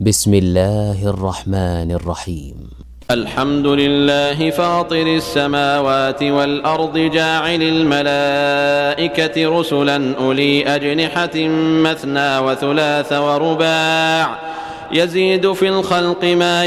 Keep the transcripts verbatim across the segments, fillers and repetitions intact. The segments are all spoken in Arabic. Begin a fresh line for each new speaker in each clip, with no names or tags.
بسم الله الرحمن الرحيم.
الحمد لله فاطر السماوات والأرض جاعل الملائكة رسلا أولي أجنحة مثنى وثلاث ورباع يزيد في الخلق ما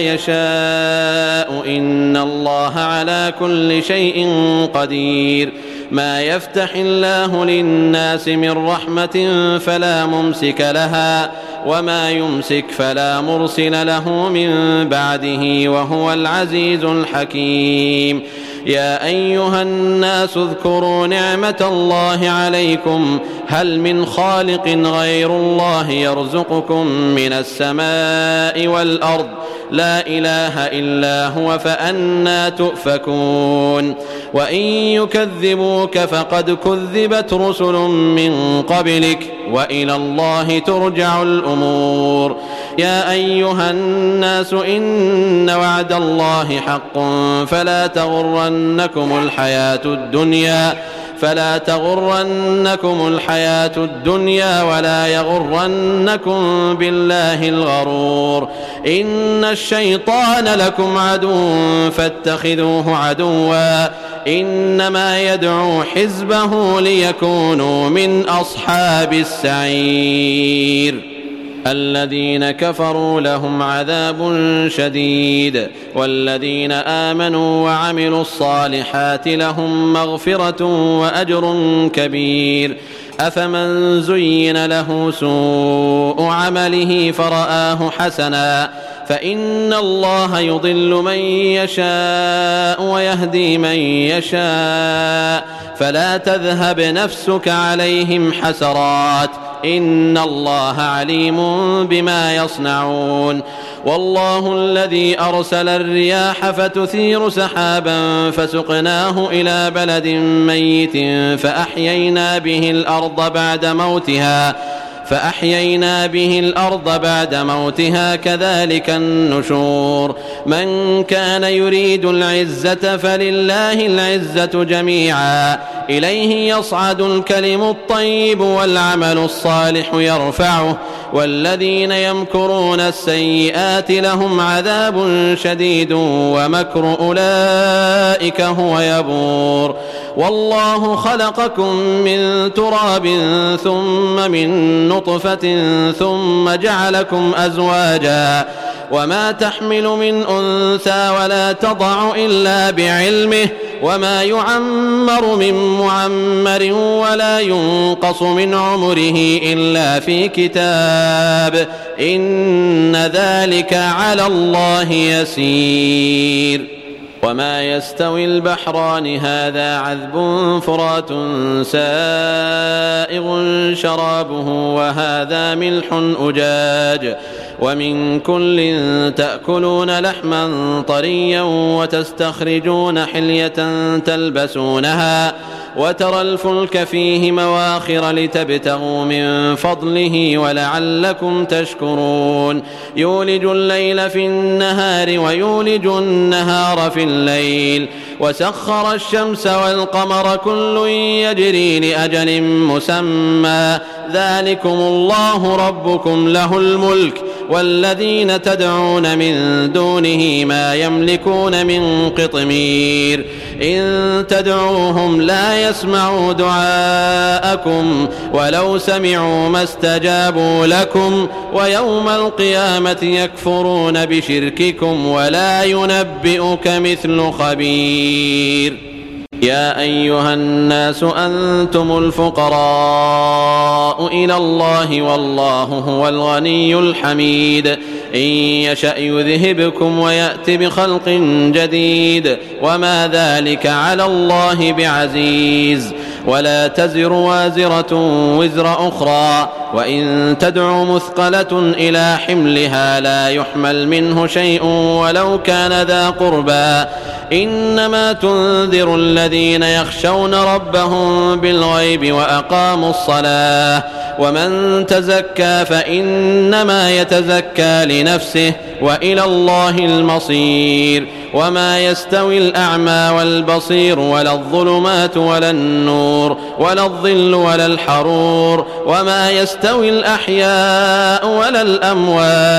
يشاء إن الله على كل شيء قدير. ما يفتح الله للناس من رحمة فلا ممسك لها وما يمسك فلا مرسل له من بعده وهو العزيز الحكيم. يا أيها الناس اذكروا نعمة الله عليكم هل من خالق غير الله يرزقكم من السماء والأرض لا إله إلا هو فأنى تؤفكون. وإن يكذبوك فقد كذبت رسل من قبلك وإلى الله ترجع الأمور. يا أيها الناس إن وعد الله حق فلا تغرنكم الحياة الدنيا فلا تغرنكم الحياة الدنيا ولا يغرنكم بالله الغرور. إن الشيطان لكم عدو فاتخذوه عدوا إنما يدعو حزبه ليكونوا من أصحاب السعير. الذين كفروا لهم عذاب شديد والذين آمنوا وعملوا الصالحات لهم مغفرة وأجر كبير. أفمن زين له سوء عمله فرآه حسنا فإن الله يضل من يشاء ويهدي من يشاء فلا تذهب نفسك عليهم حسرات إن الله عليم بما يصنعون. والله الذي أرسل الرياح فتثير سحابا فسقناه إلى بلد ميت فأحيينا به الأرض بعد موتها فأحيينا به الأرض بعد موتها كذلك النشور. من كان يريد العزة فلله العزة جميعا إليه يصعد الكلم الطيب والعمل الصالح يرفعه والذين يمكرون السيئات لهم عذاب شديد ومكر أولئك هو يبور. والله خلقكم من تراب ثم من نطفة ثم جعلكم أزواجا وما تحمل من أنثى ولا تضع إلا بعلمه وما يعمر من معمر ولا ينقص من عمره إلا في كتاب إن ذلك على الله يسير. وما يستوي البحران هذا عذب فرات سائغ شرابه وهذا ملح أجاج ومن كل تأكلون لحما طريا وتستخرجون حلية تلبسونها وترى الفلك فيه مواخر لتبتغوا من فضله ولعلكم تشكرون. يولج الليل في النهار ويولج النهار في الليل وسخر الشمس والقمر كل يجري لأجل مسمى ذلكم الله ربكم له الملك والذين تدعون من دونه ما يملكون من قطمير. إن تدعوهم لا يسمعوا دعاءكم ولو سمعوا ما استجابوا لكم ويوم القيامة يكفرون بشرككم ولا ينبئك مثل خبير. يا أيها الناس أنتم الفقراء إلى الله والله هو الغني الحميد. إن يشأ يذهبكم ويأت بخلق جديد وما ذلك على الله بعزيز. ولا تزر وازرة وزر أخرى وإن تدع مثقلة إلى حملها لا يحمل منه شيء ولو كان ذا قربى إنما تنذر الذين يخشون ربهم بالغيب وأقاموا الصلاة ومن تزكى فإنما يتزكى لنفسه وإلى الله المصير. وما يستوي الأعمى والبصير ولا الظلمات ولا النور ولا الظل ولا الحرور وما يستوي الأحياء ولا الأموات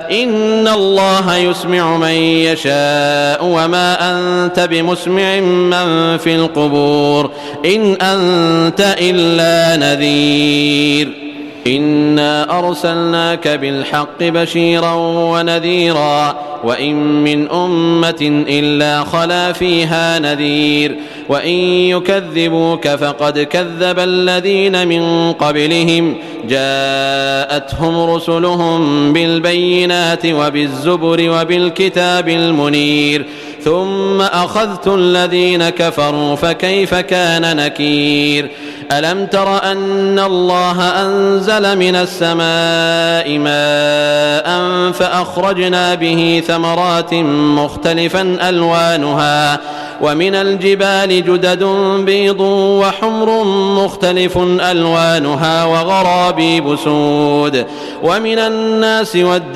إن الله يسمع من يشاء وما أنت بمسمع من في القبور إن أنت إلا نذير إنا أرسلناك بالحق بشيرا ونذيرا وإن من أمة إلا خلا فيها نذير وإن يكذبوك فقد كذب الذين من قبلهم جاءتهم رسلهم بالبينات وبالزبر وبالكتاب المنير ثم أخذت الذين كفروا فكيف كان نكير ألم تر أن الله أنزل من السماء ماء فأخرجنا به ثمرات مختلفا ألوانها ومن الجبال جدد بيض وحمر مختلف ألوانها وغرابيب سود ومن الناس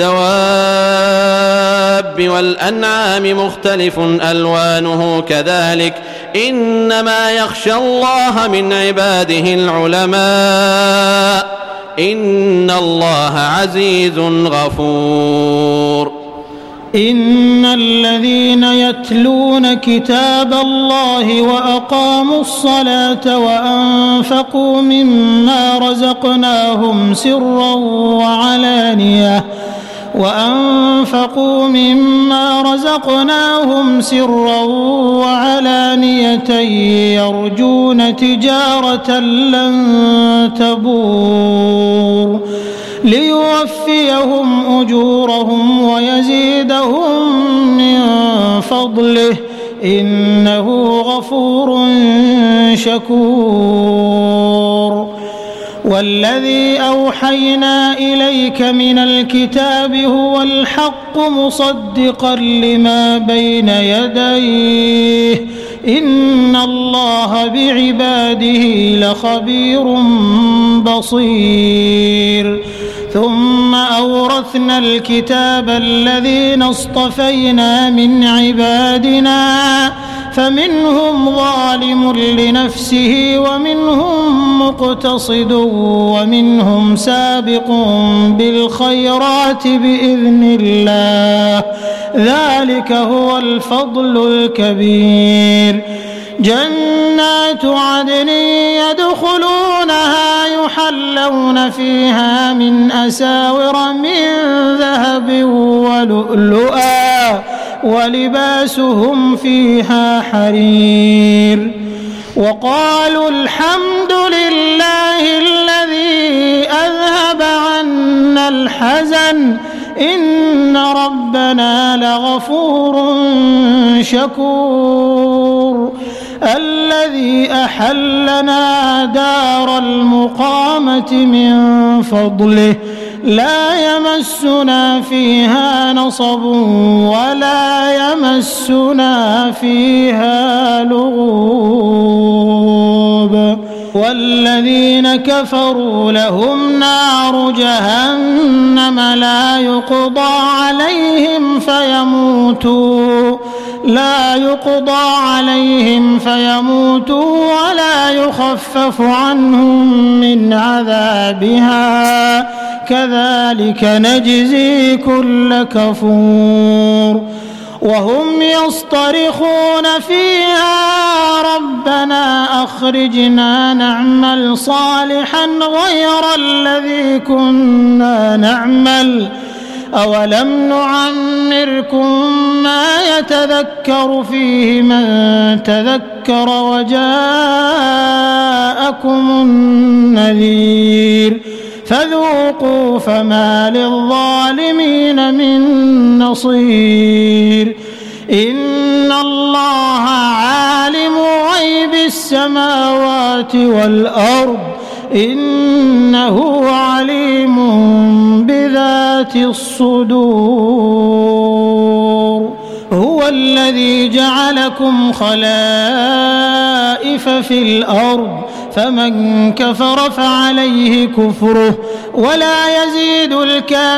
والدواب والأنعام مختلف ألوانه كذلك إنما يخشى الله من عباده العلماء إن الله عزيز غفور
إن الذين يتلون كتاب الله وأقاموا الصلاة وأنفقوا مما رزقناهم سرا وعلانية وأنفقوا مما رزقناهم سرا وعلانية يرجون تجارة لن تبور ليوفيهم أجورهم ويزيدهم من فضله إنه غفور شكور والذي أوحينا إليك من الكتاب هو الحق مصدقا لما بين يديه إن الله بعباده لخبير بصير ثم أورثنا الكتاب الذين اصطفينا من عبادنا فمنهم ظالم لنفسه ومنهم مقتصد ومنهم سابق بالخيرات بإذن الله ذلك هو الفضل الكبير جنات عدن يدخلونها يحلون فيها من أساور من ذهب ولؤلؤا ولباسهم فيها حرير وقالوا الحمد لله الذي أذهب عنا الحزن إن ربنا لغفور شكور الذي أحلنا دار المقامة من فضله لا يمسنا فيها نصب ولا يمسنا فيها لغوب والذين كفروا لهم نار جهنم لا يقضى عليهم فيموتوا لا يقضى عليهم فيموتوا ولا يخفف عنهم من عذابها كذلك نجزي كل كفور وهم يصطرخون فيها ربنا أخرجنا نعمل صالحا غير الذي كنا نعمل أولم نعمركم ما يتذكر فيه من تذكر وجاءكم النذير فذوقوا فما للظالمين من نصير إن الله عالم غيب السماوات والأرض إنه عليم بذات الصدور هو الذي جعلكم خلائف في الأرض فمن كفر فعليه كفره ولا يزيد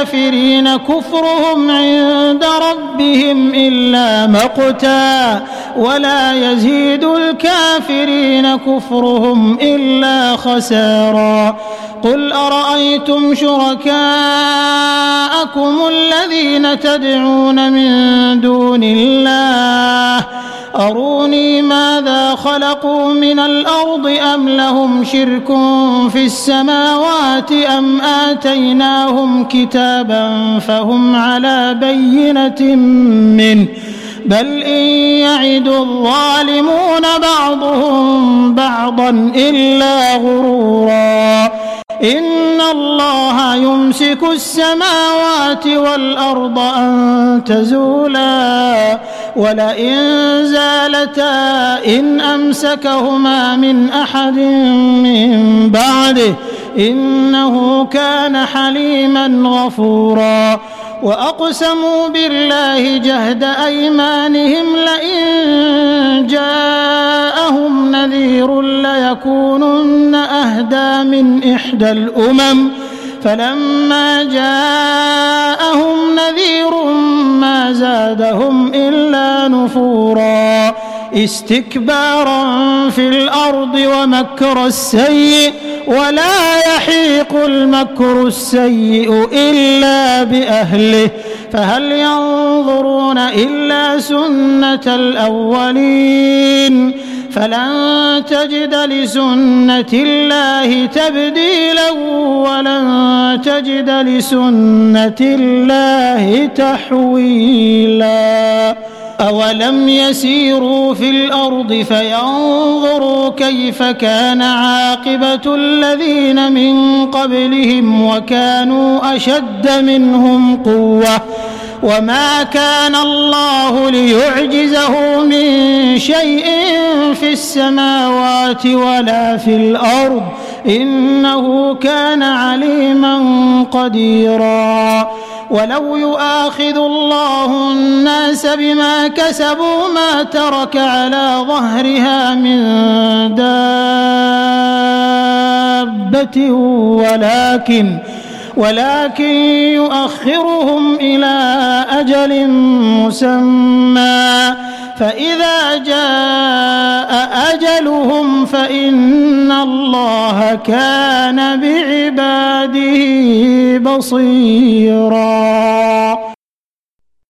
الكافرين كفرهم عند ربهم إلا مقتا ولا يزيد الكافرين كفرهم إلا خسارا. قل أرأيتم شركاءكم الذين تدعون من دون الله أروني ماذا خلقوا من الأرض أم لهم شرك في السماوات أم آتيناهم كتابا فهم على بينة منه بل إن يعد الظالمون بعضهم بعضا إلا غرورا. إن الله يمسك السماوات والأرض أن تزولا ولئن زالتا إن أمسكهما من أحد من بعده إنه كان حليما غفورا. وأقسموا بالله جهد أيمانهم لئن جاءهم نذير ليكونن أهدى من إحدى الأمم فلما جاءهم نذير ما زادهم إلا نفورا استكبارا في الأرض ومكر السيء ولا يحيق المكر السيء إلا بأهله فهل ينظرون إلا سنة الأولين فلن تجد لسنة الله تبديلا ولن تجد لسنة الله تحويلا. أولم يسيروا في الأرض فينظروا كيف كان عاقبة الذين من قبلهم وكانوا أشد منهم قوة وما كان الله ليعجزه من شيء في السماوات ولا في الأرض إنه كان عليما قديرا. ولو يؤاخذ الله الناس بما كسبوا ما ترك على ظهرها من دابة ولكن ولكن يؤخرهم إلى أجل مسمى فإذا جاء أجلهم فإن الله كان بعباده بصيرا.